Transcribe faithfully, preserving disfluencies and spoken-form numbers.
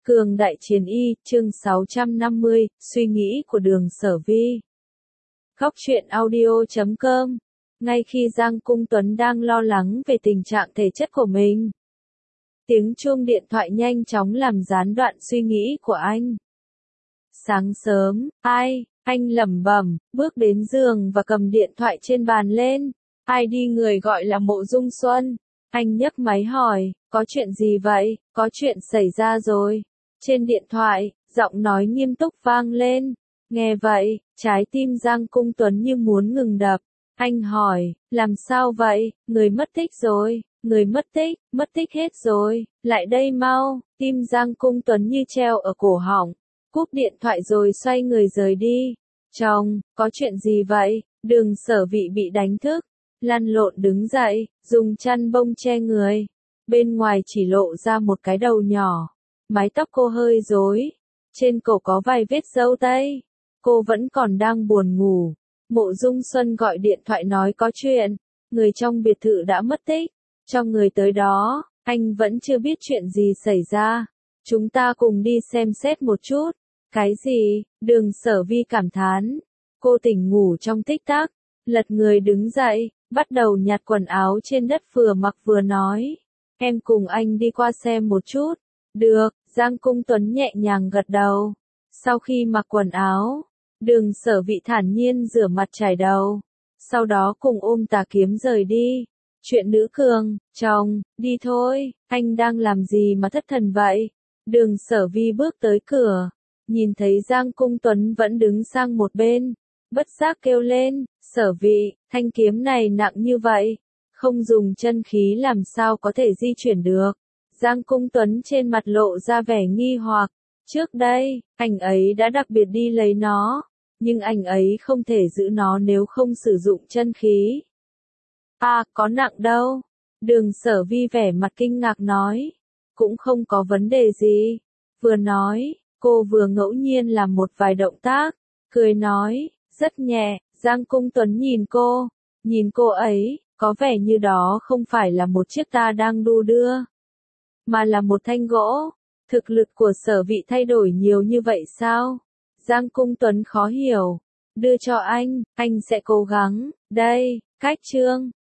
Cường đại chiến y, chương sáu trăm năm mươi, suy nghĩ của Đường Sở Vi. Góc truyện audio chấm com. Ngay khi Giang Cung Tuấn đang lo lắng về tình trạng thể chất của mình, tiếng chuông điện thoại nhanh chóng làm gián đoạn suy nghĩ của anh. Sáng sớm, ai, anh lẩm bẩm, bước đến giường và cầm điện thoại trên bàn lên. ai đi người gọi là Mộ Dung Xuân. Anh nhấc máy hỏi, có chuyện gì vậy, có chuyện xảy ra rồi. Trên điện thoại, giọng nói nghiêm túc vang lên. Nghe vậy, trái tim Giang Cung Tuấn như muốn ngừng đập. Anh hỏi, làm sao vậy, người mất tích rồi, người mất tích, mất tích hết rồi, lại đây mau. Tim Giang Cung Tuấn như treo ở cổ họng. Cúp điện thoại rồi xoay người rời đi. Chồng, có chuyện gì vậy? Đường Sở Vi bị đánh thức, lăn lộn đứng dậy, dùng chăn bông che người. Bên ngoài chỉ lộ ra một cái đầu nhỏ. Mái tóc cô hơi rối, trên cổ có vài vết râu tây. Cô vẫn còn đang buồn ngủ. Mộ Dung Xuân gọi điện thoại nói có chuyện, người trong biệt thự đã mất tích. Cho người tới đó, anh vẫn chưa biết chuyện gì xảy ra. Chúng ta cùng đi xem xét một chút. Cái gì? Đường Sở Vi cảm thán. Cô tỉnh ngủ trong tích tắc, lật người đứng dậy, bắt đầu nhặt quần áo trên đất vừa mặc vừa nói. Em cùng anh đi qua xem một chút. Được, Giang Cung Tuấn nhẹ nhàng gật đầu. Sau khi mặc quần áo, Đường Sở Vi thản nhiên rửa mặt chải đầu. Sau đó cùng ôm tà kiếm rời đi. Chuyện nữ cường, chồng, đi thôi, anh đang làm gì mà thất thần vậy? Đường Sở Vi bước tới cửa, nhìn thấy Giang Cung Tuấn vẫn đứng sang một bên. Bất giác kêu lên, Sở Vi, thanh kiếm này nặng như vậy, không dùng chân khí làm sao có thể di chuyển được. Giang Cung Tuấn trên mặt lộ ra vẻ nghi hoặc. Trước đây, anh ấy đã đặc biệt đi lấy nó, nhưng anh ấy không thể giữ nó nếu không sử dụng chân khí. À, có nặng đâu. Đường Sở Vi vẻ mặt kinh ngạc nói. Cũng không có vấn đề gì. Vừa nói, cô vừa ngẫu nhiên làm một vài động tác, cười nói, rất nhẹ. Giang Cung Tuấn nhìn cô, nhìn cô ấy, có vẻ như đó không phải là một chiếc ta đang đu đưa, mà là một thanh gỗ. Thực lực của Sở Vi thay đổi nhiều như vậy sao? Giang Cung Tuấn khó hiểu. Đưa cho anh, anh sẽ cố gắng. Đây, cách chương.